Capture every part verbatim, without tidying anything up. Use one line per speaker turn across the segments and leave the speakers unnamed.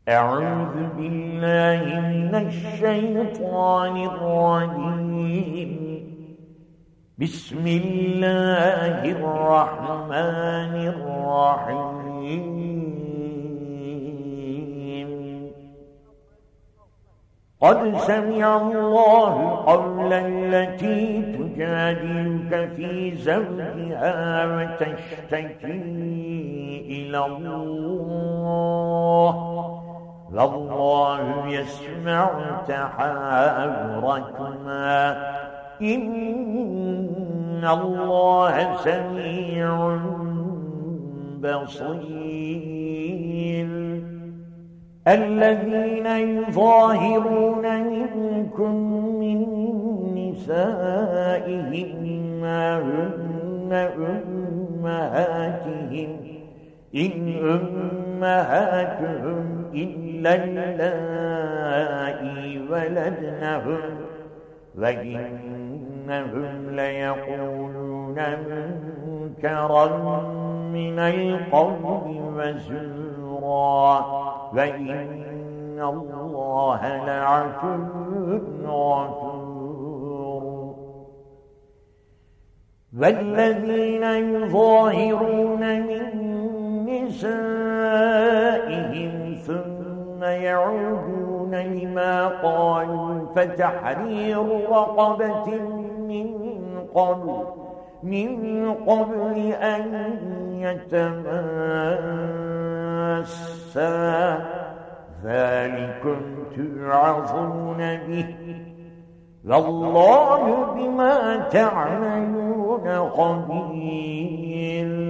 أعوذ بالله من الشيطان الرجيم. بسم الله الرحمن الرحيم. قد سمع الله قول التي تجادلك في زوجها وتشتكي إلى الله والله يسمع تحاوركما إن الله سميع بصير. الذين يظاهرون منكم من نسائهم ما هن أمهاتهم إن أمهاتهم إلا اللائي ولدنهم وإنهم ليقولون منكرا من القول وزورا وإن الله لعفو غفور. والذين يظاهرون من نسائهم ثم يعودون لما قالوا فتحرير رقبة من قبل من قبل أن يتماسا ذلكم توعظون به والله بما تعملون خبير.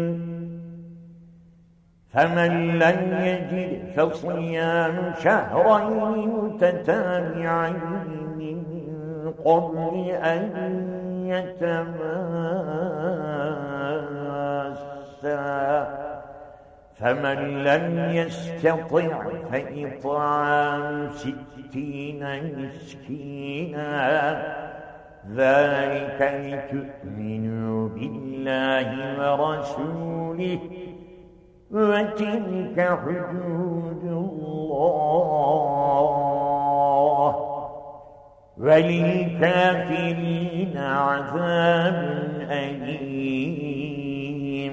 فمن لم يجد فصيام شهرين متتابعين من قبل أن يتماسا فمن لم يستطع فإطعام ستين مسكينا ذلك لتؤمنوا بالله ورسوله وتلك حدود الله وللكافرين عذاب أليم.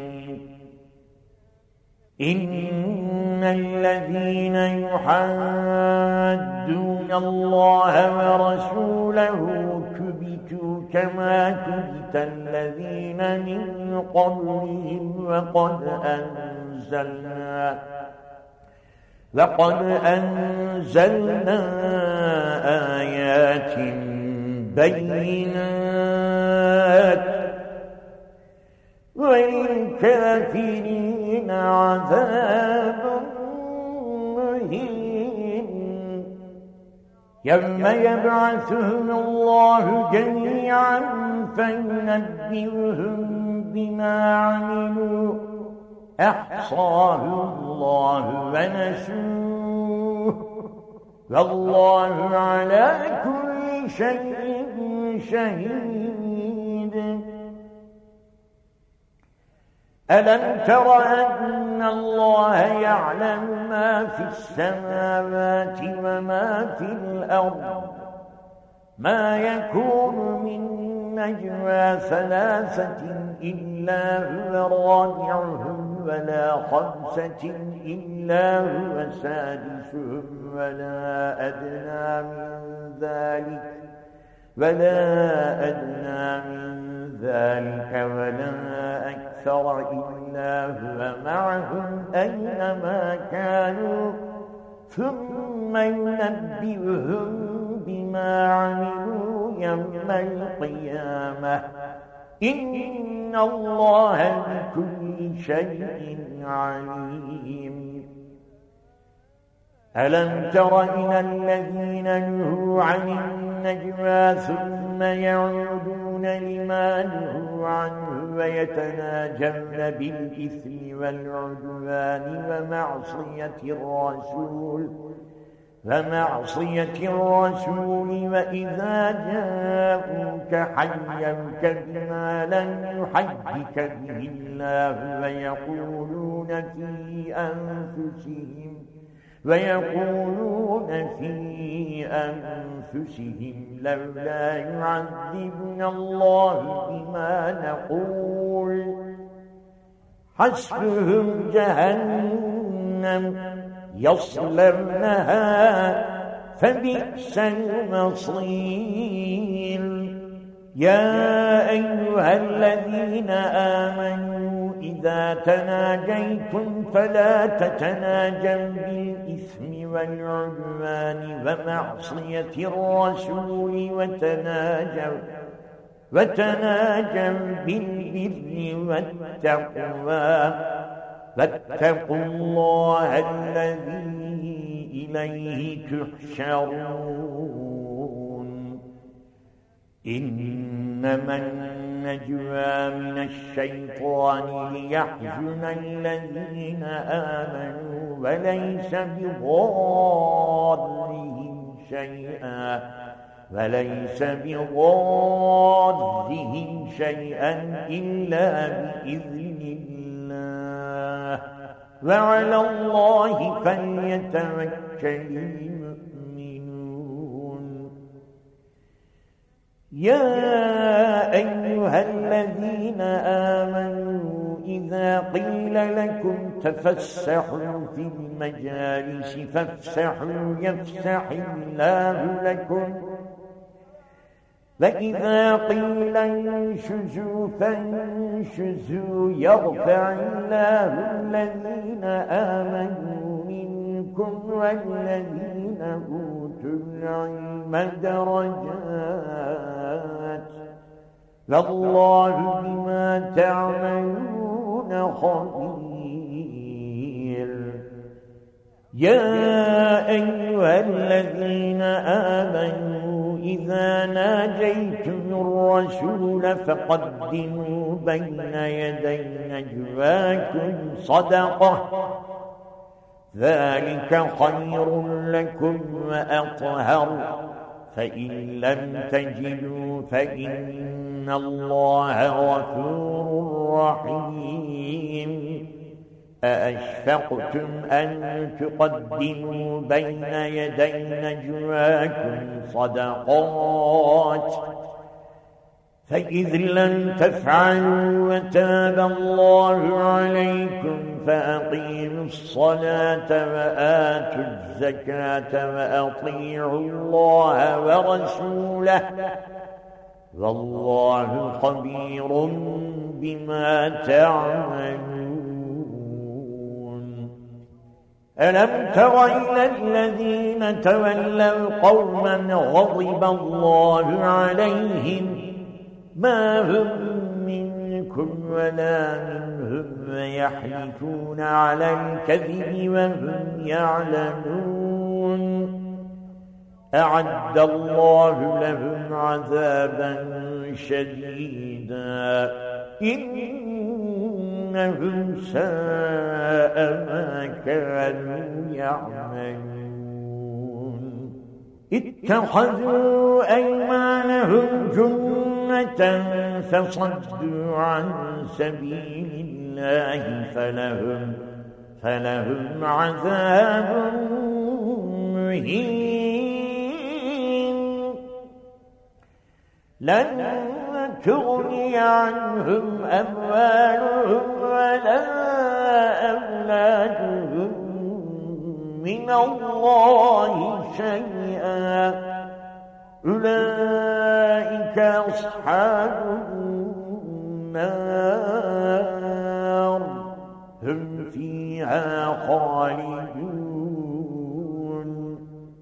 إن الذين يحادون الله ورسوله كبتوا كما كبت الذين من قبلهم وقد أنزلنا وقد أنزلنا آيات بينات وللكافرين عذاب مهين. يوم يبعثهم الله جميعا فينبئهم بما عملوا أحصاه الله ونسوه والله على كل شيء شهيد. ألم تر أن الله يعلم ما في السماوات وما في الأرض ما يكون من نجوى ثلاثة إلا هو رابعهم ولا خمسة إلا هو سادسهم ولا أدنى من ذلك ولا أدنى من ذلك ولا أكثر إلا هو معهم أينما كانوا ثم ينبئهم بما عملوا يوم القيامة إن الله بكل شيء عليم. ألم تر إلى الذين نهوا عن النجوى ثم يعودون لما نهوا عنه ويتناجون بالإثم والعدوان ومعصية الرسول ومعصية الرسول وإذا جاءوك حيوك بما لم يحيك به الله ويقولون في أنفسهم ويقولون في أنفسهم لولا يعذبنا الله بما نقول حسبهم جهنم يصلونها فبئس المصير يا أيها الذين آمنوا إذا تناجيتم فلا تتناجوا بالإثم والعدوان ومعصية الرسول وتناجوا وتناجوا بالبر والتقوى فاتقوا الله الذي إليه تحشرون إنما النجوى من الشيطان ليحزن الذين آمنوا وليس بضارهم شيئا وليس بضارهم شيئا إلا بإذن الله وعلى الله فليتوكل المؤمنون يا أيها الذين آمنوا إذا قيل لكم تفسحوا في المجالس فافسحوا يفسح الله لكم فإذا قيل انشزوا فانشزوا يرفع الله الذين آمنوا منكم والذين أوتوا العلم درجات والله بما تعملون خبير يا أيها الذين آمنوا إذا ناجيتم الرسول فقدموا بين يدي نجواكم صدقة ذلك خير لكم وأطهر فإن لم تجدوا فإن الله غفور رحيم أأشفقتم أن تقدموا بين يدي نجواكم صدقات فإذ لم تفعلوا وتاب الله عليكم فأقيموا الصلاة وآتوا الزكاة وأطيعوا الله ورسوله والله خبير بما تعملون ألم تر إلى الذين تولوا قوما غضب الله عليهم ما هم منكم ولا منهم ويحلفون على الكذب وهم يعلمون أعد الله لهم عذابا شديدا إنهم ساء ما كانوا يعملون اتخذوا أيمانهم جنة فصدوا عن سبيل الله فلهم فلهم عذاب مهين لن تغني عنهم أموالهم ولا أولادهم من الله شيئا أولئك أصحاب النار هم فيها خالدون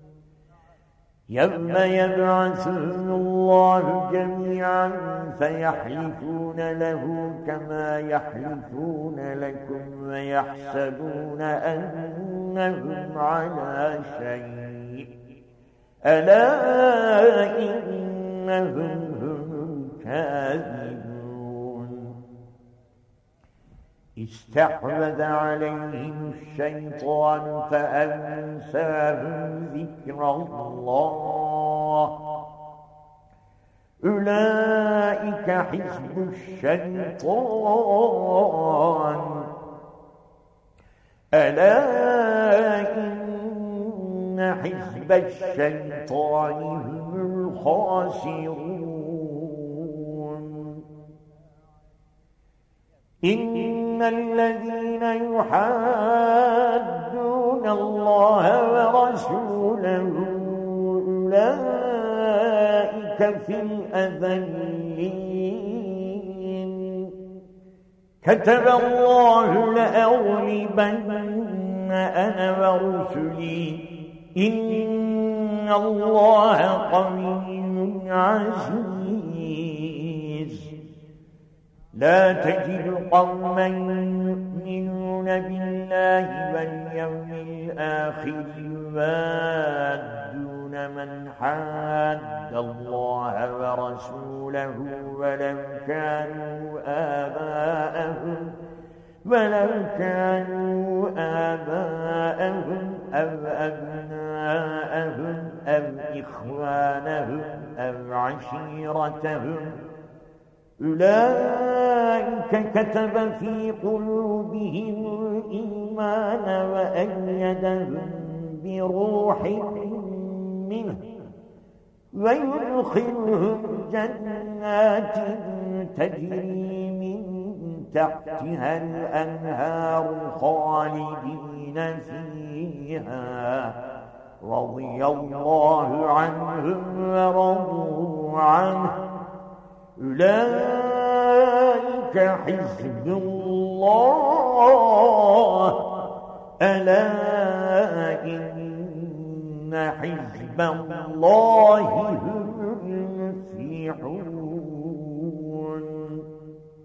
يوم يبعثهم الله جميعا فيحلفون له كما يحلفون لكم ويحسبون أنهم على شيء ألا إنهم هم الكاذبون استحوذ عليهم الشيطان فأنساهم ذكر الله أولئك حزب الشيطان ألا إن حزب الشيطان هم الخاسرون إن الذين يحادون الله ورسوله أولئك في الأذلين كتب الله لأغلبن أنا ورسلي إن الله قوي عزيز لا تجد قوما يؤمنون بالله واليوم الآخر يوادون من حاد الله ورسوله ولو كانوا آباءهم ولو كانوا آباءهم أو أبناءهم أو إخوانهم أو عشيرتهم أولئك كتب في قلوبهم الإيمان وأيدهم بروح منه ويدخلهم جنات تجري من تحتها الأنهار خالدين فيها رضي الله عنهم ورضوا عنه أولئك حزب الله ألا إن حزب الله هم المفلحون